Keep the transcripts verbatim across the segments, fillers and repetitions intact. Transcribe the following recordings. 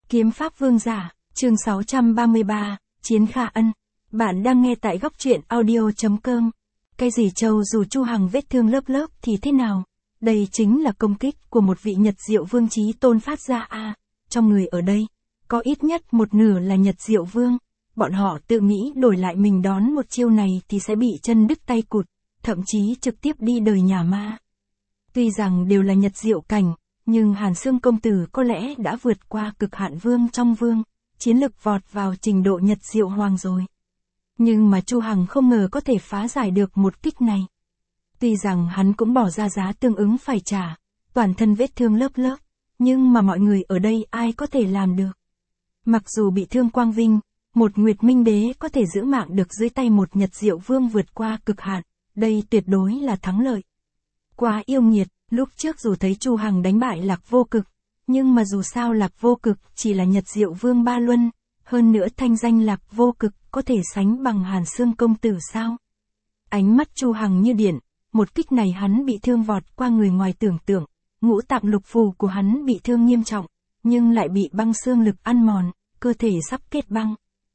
Kiếm pháp vương giả, chương sáu trăm ba mươi ba, Chiến Kha Ân. Bạn đang nghe tại góc truyện audio.com. Cái gì châu dù Chu Hằng vết thương lớp lớp thì thế nào? Đây chính là công kích của một vị Nhật Diệu Vương chí tôn phát ra a. À, trong người ở đây, có ít nhất một nửa là Nhật Diệu Vương. Bọn họ tự nghĩ đổi lại mình đón một chiêu này thì sẽ bị chân đứt tay cụt, thậm chí trực tiếp đi đời nhà ma. Tuy rằng đều là Nhật Diệu cảnh, nhưng Hàn Xương công tử có lẽ đã vượt qua cực hạn vương trong vương, chiến lực vọt vào trình độ Nhật Diệu hoàng rồi. Nhưng mà Chu Hằng không ngờ có thể phá giải được một kích này. Tuy rằng hắn cũng bỏ ra giá tương ứng phải trả, toàn thân vết thương lớp lớp, nhưng mà mọi người ở đây ai có thể làm được. Mặc dù bị thương quang vinh, một Nguyệt Minh Đế có thể giữ mạng được dưới tay một Nhật Diệu Vương vượt qua cực hạn, đây tuyệt đối là thắng lợi. Quá yêu nghiệt, lúc trước dù thấy Chu Hằng đánh bại Lạc Vô Cực, nhưng mà dù sao Lạc Vô Cực chỉ là Nhật Diệu Vương ba luân, hơn nữa thanh danh Lạc Vô Cực có thể sánh bằng Hàn Xương công tử sao? Ánh mắt Chu Hằng như điện, một kích này hắn bị thương vọt qua người ngoài tưởng tượng, ngũ tạng lục phủ của hắn bị thương nghiêm trọng, nhưng lại bị băng xương lực ăn mòn, cơ thể sắp kết băng.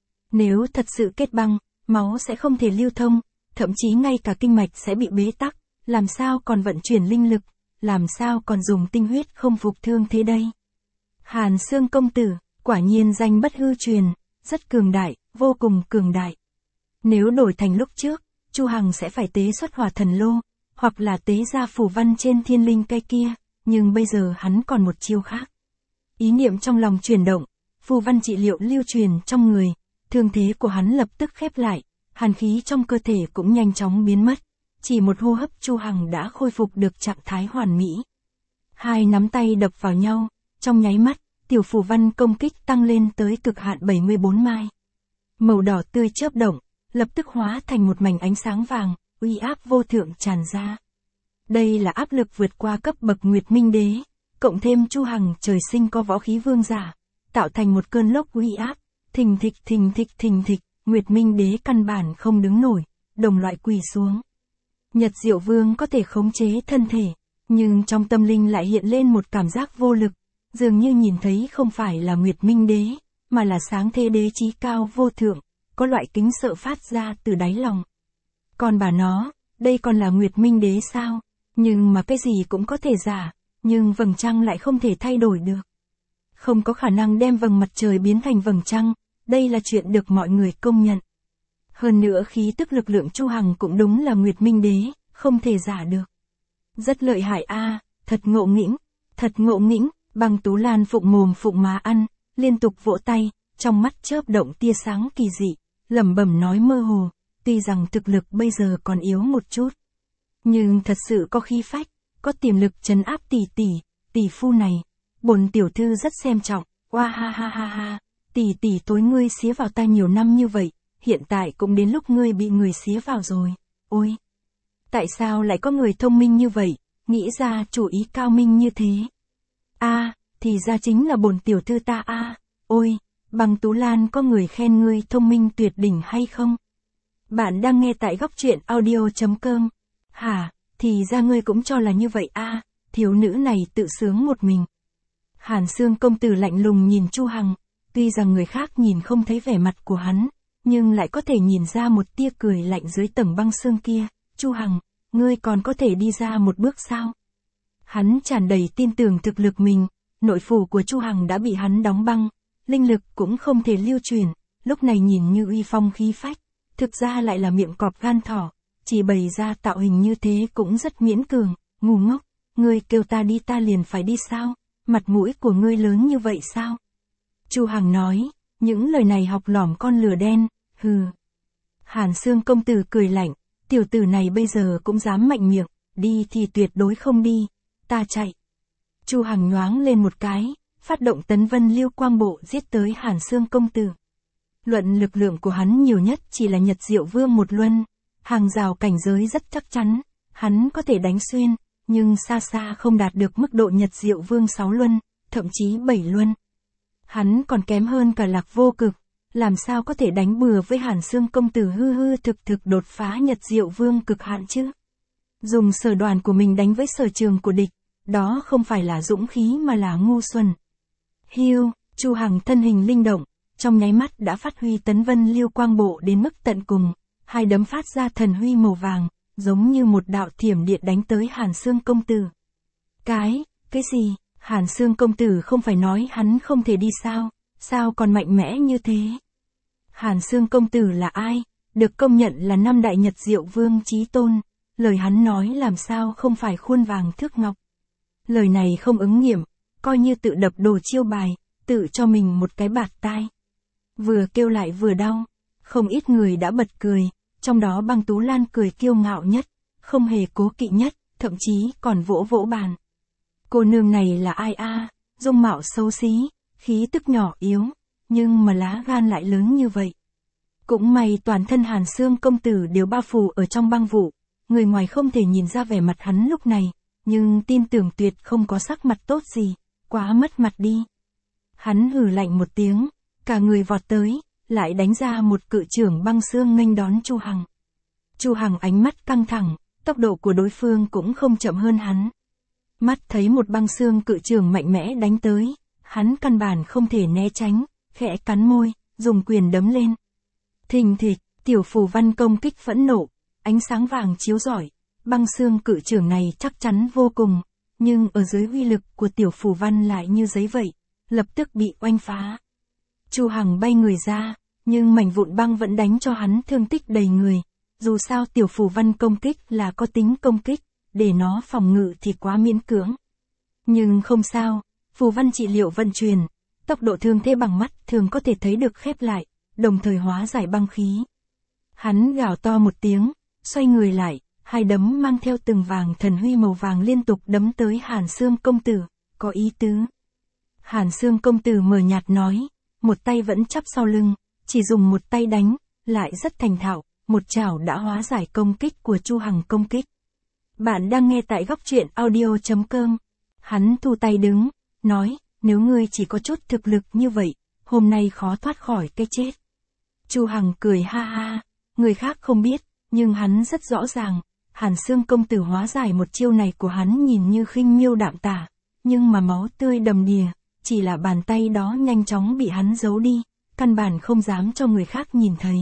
Nếu thật sự kết băng, máu sẽ không thể lưu thông, thậm chí ngay cả kinh mạch sẽ bị bế tắc, làm sao còn vận chuyển linh lực, làm sao còn dùng tinh huyết không phục thương thế đây? Hàn Xương công tử, quả nhiên danh bất hư truyền, rất cường đại, vô cùng cường đại. Nếu đổi thành lúc trước, Chu Hằng sẽ phải tế xuất hỏa thần lô, hoặc là tế ra phù văn trên thiên linh cây kia, nhưng bây giờ hắn còn một chiêu khác. Ý niệm trong lòng chuyển động, phù văn trị liệu lưu truyền trong người, thương thế của hắn lập tức khép lại, hàn khí trong cơ thể cũng nhanh chóng biến mất. Chỉ một hô hấp Chu Hằng đã khôi phục được trạng thái hoàn mỹ. Hai nắm tay đập vào nhau, trong nháy mắt, tiểu phù văn công kích tăng lên tới cực hạn bảy mươi bốn mai. Màu đỏ tươi chớp động, lập tức hóa thành một mảnh ánh sáng vàng, uy áp vô thượng tràn ra. Đây là áp lực vượt qua cấp bậc Nguyệt Minh Đế, cộng thêm Chu Hằng trời sinh có võ khí vương giả, tạo thành một cơn lốc uy áp, thình thịch thình thịch thình thịch, Nguyệt Minh Đế căn bản không đứng nổi, đồng loại quỳ xuống. Nhật Diệu Vương có thể khống chế thân thể, nhưng trong tâm linh lại hiện lên một cảm giác vô lực, dường như nhìn thấy không phải là Nguyệt Minh Đế, mà là sáng thế đế chí cao vô thượng, có loại kính sợ phát ra từ đáy lòng. Còn bà nó, đây còn là Nguyệt Minh Đế sao? Nhưng mà cái gì cũng có thể giả, nhưng vầng trăng lại không thể thay đổi được. Không có khả năng đem vầng mặt trời biến thành vầng trăng, đây là chuyện được mọi người công nhận. Hơn nữa khí tức lực lượng Chu Hằng cũng đúng là Nguyệt Minh Đế, không thể giả được. Rất lợi hại a, à, thật ngộ nghĩnh, thật ngộ nghĩnh, Băng Tú Lan phụng mồm phụng má ăn, liên tục vỗ tay, trong mắt chớp động tia sáng kỳ dị, lẩm bẩm nói mơ hồ, tuy rằng thực lực bây giờ còn yếu một chút, nhưng thật sự có khí phách, có tiềm lực trấn áp tỷ tỷ, tỷ phu này, bổn tiểu thư rất xem trọng, oa ha ha ha ha, tỷ tỷ tối ngươi xía vào ta nhiều năm như vậy. Hiện tại cũng đến lúc ngươi bị người xía vào rồi, ôi! Tại sao lại có người thông minh như vậy, nghĩ ra chủ ý cao minh như thế? A, à, thì ra chính là bổn tiểu thư ta a, à. Ôi! Băng Tú Lan có người khen ngươi thông minh tuyệt đỉnh hay không? Bạn đang nghe tại góc truyện audio.com. Hả, thì ra ngươi cũng cho là như vậy a, à, thiếu nữ này tự sướng một mình. Hàn Xương công tử lạnh lùng nhìn Chu Hằng, tuy rằng người khác nhìn không thấy vẻ mặt của hắn, nhưng lại có thể nhìn ra một tia cười lạnh dưới tầng băng xương kia. Chu Hằng, ngươi còn có thể đi ra một bước sao? Hắn tràn đầy tin tưởng thực lực mình, nội phủ của Chu Hằng đã bị hắn đóng băng, linh lực cũng không thể lưu truyền, lúc này nhìn như uy phong khí phách, thực ra lại là miệng cọp gan thỏ, chỉ bày ra tạo hình như thế cũng rất miễn cường, ngu ngốc, ngươi kêu ta đi ta liền phải đi sao? Mặt mũi của ngươi lớn như vậy sao? Chu Hằng nói, những lời này học lỏm con lừa đen. Hừ. Hàn Xương công tử cười lạnh, tiểu tử này bây giờ cũng dám mạnh miệng, đi thì tuyệt đối không đi, ta chạy. Chu Hằng nhoáng lên một cái, phát động tấn vân liêu quang bộ giết tới Hàn Xương công tử. Luận lực lượng của hắn nhiều nhất chỉ là Nhật Diệu Vương một luân, hàng rào cảnh giới rất chắc chắn, hắn có thể đánh xuyên, nhưng xa xa không đạt được mức độ Nhật Diệu Vương sáu luân, thậm chí bảy luân. Hắn còn kém hơn cả Lạc Vô Cực. Làm sao có thể đánh bừa với Hàn Xương công tử hư hư thực thực đột phá Nhật Diệu Vương cực hạn chứ? Dùng sở đoàn của mình đánh với sở trường của địch, đó không phải là dũng khí mà là ngu xuẩn. Hiu, Chu Hằng thân hình linh động, trong nháy mắt đã phát huy tấn vân lưu quang bộ đến mức tận cùng, hai đấm phát ra thần huy màu vàng, giống như một đạo thiểm điện đánh tới Hàn Xương công tử. Cái, cái gì? Hàn Xương công tử không phải nói hắn không thể đi sao, sao còn mạnh mẽ như thế? Hàn Xương công tử là ai? Được công nhận là năm đại Nhật Diệu Vương chí tôn, lời hắn nói làm sao không phải khuôn vàng thước ngọc. Lời này không ứng nghiệm, coi như tự đập đồ chiêu bài, tự cho mình một cái bạt tai. Vừa kêu lại vừa đau, không ít người đã bật cười, trong đó Băng Tú Lan cười kiêu ngạo nhất, không hề cố kỵ nhất, thậm chí còn vỗ vỗ bàn. Cô nương này là ai a? Dung mạo xấu xí, khí tức nhỏ yếu, nhưng mà lá gan lại lớn như vậy. Cũng may toàn thân Hàn Xương công tử đều bao phủ ở trong băng vụ, người ngoài không thể nhìn ra vẻ mặt hắn lúc này, nhưng tin tưởng tuyệt không có sắc mặt tốt gì, quá mất mặt đi. Hắn hừ lạnh một tiếng, cả người vọt tới, lại đánh ra một cự chưởng băng xương nghênh đón Chu Hằng. Chu Hằng ánh mắt căng thẳng, tốc độ của đối phương cũng không chậm hơn hắn. Mắt thấy một băng xương cự chưởng mạnh mẽ đánh tới, hắn căn bản không thể né tránh, khẽ cắn môi, dùng quyền đấm lên. Thình thịch, tiểu phù văn công kích phẫn nộ, ánh sáng vàng chiếu rọi, băng xương cự chưởng này chắc chắn vô cùng, nhưng ở dưới uy lực của tiểu phù văn lại như giấy vậy, lập tức bị oanh phá. Chu Hằng bay người ra, nhưng mảnh vụn băng vẫn đánh cho hắn thương tích đầy người, dù sao tiểu phù văn công kích là có tính công kích, để nó phòng ngự thì quá miễn cưỡng. Nhưng không sao, phù văn trị liệu vận chuyển, tốc độ thương thế bằng mắt thường có thể thấy được khép lại, đồng thời hóa giải băng khí. Hắn gào to một tiếng, xoay người lại, hai đấm mang theo từng vàng thần huy màu vàng liên tục đấm tới Hàn Xương công tử, có ý tứ. Hàn Xương công tử mờ nhạt nói, một tay vẫn chắp sau lưng, chỉ dùng một tay đánh, lại rất thành thạo, một chảo đã hóa giải công kích của Chu Hằng công kích. Bạn đang nghe tại góc truyện audio chấm com. Hắn thu tay đứng, nói, nếu ngươi chỉ có chút thực lực như vậy, hôm nay khó thoát khỏi cái chết. Chu Hằng cười ha ha, người khác không biết, nhưng hắn rất rõ ràng, Hàn Xương công tử hóa giải một chiêu này của hắn nhìn như khinh miêu đạm tả, nhưng mà máu tươi đầm đìa, chỉ là bàn tay đó nhanh chóng bị hắn giấu đi, căn bản không dám cho người khác nhìn thấy.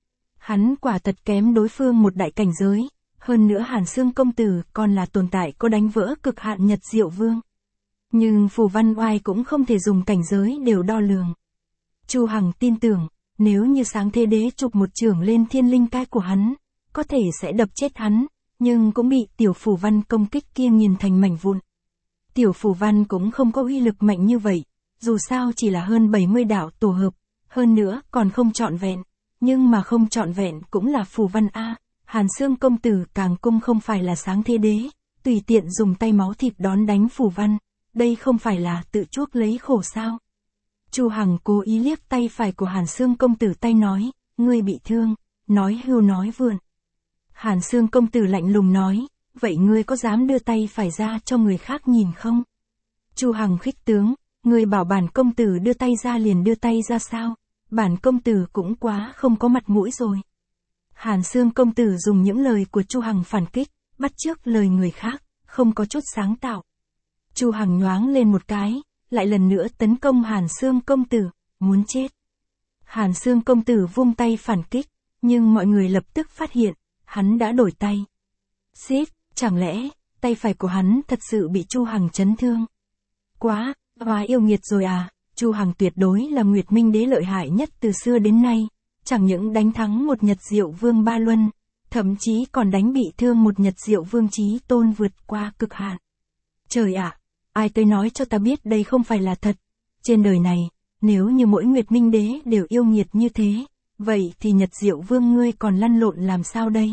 Hắn quả thật kém đối phương một đại cảnh giới, hơn nữa Hàn Xương công tử còn là tồn tại có đánh vỡ cực hạn Nhật Diệu Vương. Nhưng phù văn oai cũng không thể dùng cảnh giới đều đo lường. Chu Hằng tin tưởng, nếu như sáng thế đế chụp một chưởng lên thiên linh cai của hắn, có thể sẽ đập chết hắn, nhưng cũng bị tiểu phù văn công kích kia nghiền thành mảnh vụn. Tiểu phù văn cũng không có uy lực mạnh như vậy, dù sao chỉ là hơn bảy mươi đạo tổ hợp, hơn nữa còn không trọn vẹn, nhưng mà không trọn vẹn cũng là phù văn A. Hàn Xương công tử càng cung không phải là sáng thế đế, tùy tiện dùng tay máu thịt đón đánh phù văn, đây không phải là tự chuốc lấy khổ sao. Chu Hằng cố ý liếc tay phải của Hàn Xương công tử tay nói, ngươi bị thương, nói hưu nói vượn. Hàn Xương công tử lạnh lùng nói, vậy ngươi có dám đưa tay phải ra cho người khác nhìn không? Chu Hằng khích tướng, ngươi bảo bản công tử đưa tay ra liền đưa tay ra sao? Bản công tử cũng quá không có mặt mũi rồi. Hàn Xương công tử dùng những lời của Chu Hằng phản kích, bắt chước lời người khác, không có chút sáng tạo. Chu Hằng nhoáng lên một cái, lại lần nữa tấn công Hàn Xương công tử, muốn chết. Hàn Xương công tử vung tay phản kích, nhưng mọi người lập tức phát hiện, hắn đã đổi tay. Xít, chẳng lẽ, tay phải của hắn thật sự bị Chu Hằng chấn thương? Quá, hóa yêu nghiệt rồi à, Chu Hằng tuyệt đối là Nguyệt Minh đế lợi hại nhất từ xưa đến nay, chẳng những đánh thắng một Nhật Diệu Vương Ba Luân, thậm chí còn đánh bị thương một Nhật Diệu Vương chí tôn vượt qua cực hạn. Trời ạ, ai tới nói cho ta biết đây không phải là thật. Trên đời này, nếu như mỗi Nguyệt Minh đế đều yêu nghiệt như thế, vậy thì Nhật Diệu Vương ngươi còn lăn lộn làm sao đây?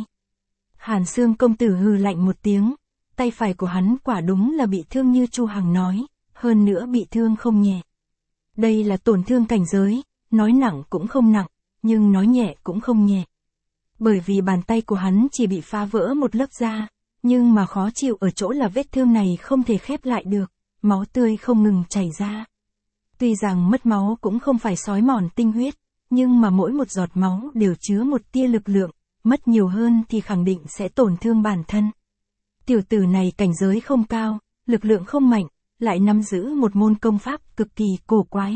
Hàn Xương công tử hừ lạnh một tiếng, tay phải của hắn quả đúng là bị thương như Chu Hằng nói, hơn nữa bị thương không nhẹ. Đây là tổn thương cảnh giới, nói nặng cũng không nặng, nhưng nói nhẹ cũng không nhẹ. Bởi vì bàn tay của hắn chỉ bị phá vỡ một lớp da, nhưng mà khó chịu ở chỗ là vết thương này không thể khép lại được, máu tươi không ngừng chảy ra. Tuy rằng mất máu cũng không phải xói mòn tinh huyết, nhưng mà mỗi một giọt máu đều chứa một tia lực lượng, mất nhiều hơn thì khẳng định sẽ tổn thương bản thân. Tiểu tử này cảnh giới không cao, lực lượng không mạnh, lại nắm giữ một môn công pháp cực kỳ cổ quái,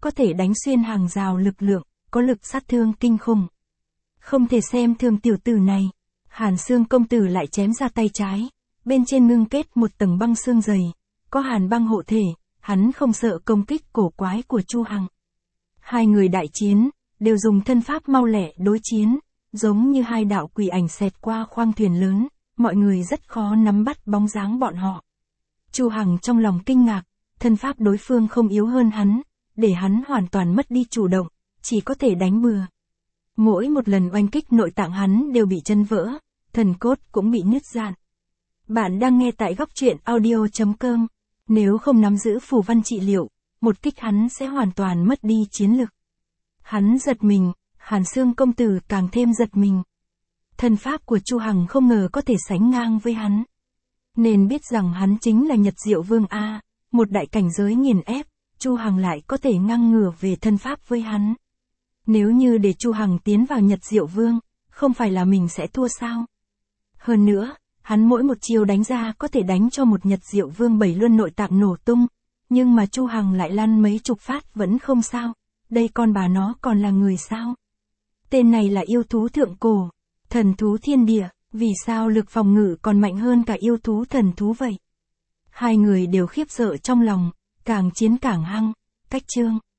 có thể đánh xuyên hàng rào lực lượng, có lực sát thương kinh khủng. Không thể xem thường tiểu tử này. Hàn Xương công tử lại chém ra tay trái, bên trên ngưng kết một tầng băng xương dày, có hàn băng hộ thể, hắn không sợ công kích cổ quái của Chu Hằng. Hai người đại chiến, đều dùng thân pháp mau lẹ đối chiến, giống như hai đạo quỷ ảnh xẹt qua khoang thuyền lớn, mọi người rất khó nắm bắt bóng dáng bọn họ. Chu Hằng trong lòng kinh ngạc, thân pháp đối phương không yếu hơn hắn, để hắn hoàn toàn mất đi chủ động, chỉ có thể đánh bừa. Mỗi một lần oanh kích nội tạng hắn đều bị chân vỡ, thần cốt cũng bị nứt rạn. Bạn đang nghe tại góc truyện audio chấm com. Nếu không nắm giữ phù văn trị liệu, một kích hắn sẽ hoàn toàn mất đi chiến lực. Hắn giật mình, Hàn Xương công tử càng thêm giật mình. Thân pháp của Chu Hằng không ngờ có thể sánh ngang với hắn. Nên biết rằng hắn chính là Nhật Diệu Vương A, một đại cảnh giới nghiền ép, Chu Hằng lại có thể ngang ngửa về thân pháp với hắn. Nếu như để Chu Hằng tiến vào Nhật Diệu Vương, không phải là mình sẽ thua sao? Hơn nữa, hắn mỗi một chiêu đánh ra có thể đánh cho một Nhật Diệu Vương bảy luân nội tạng nổ tung, nhưng mà Chu Hằng lại lăn mấy chục phát vẫn không sao. Đây con bà nó còn là người sao? Tên này là yêu thú thượng cổ, thần thú thiên địa, vì sao lực phòng ngự còn mạnh hơn cả yêu thú thần thú vậy? Hai người đều khiếp sợ trong lòng, càng chiến càng hăng, cách chương.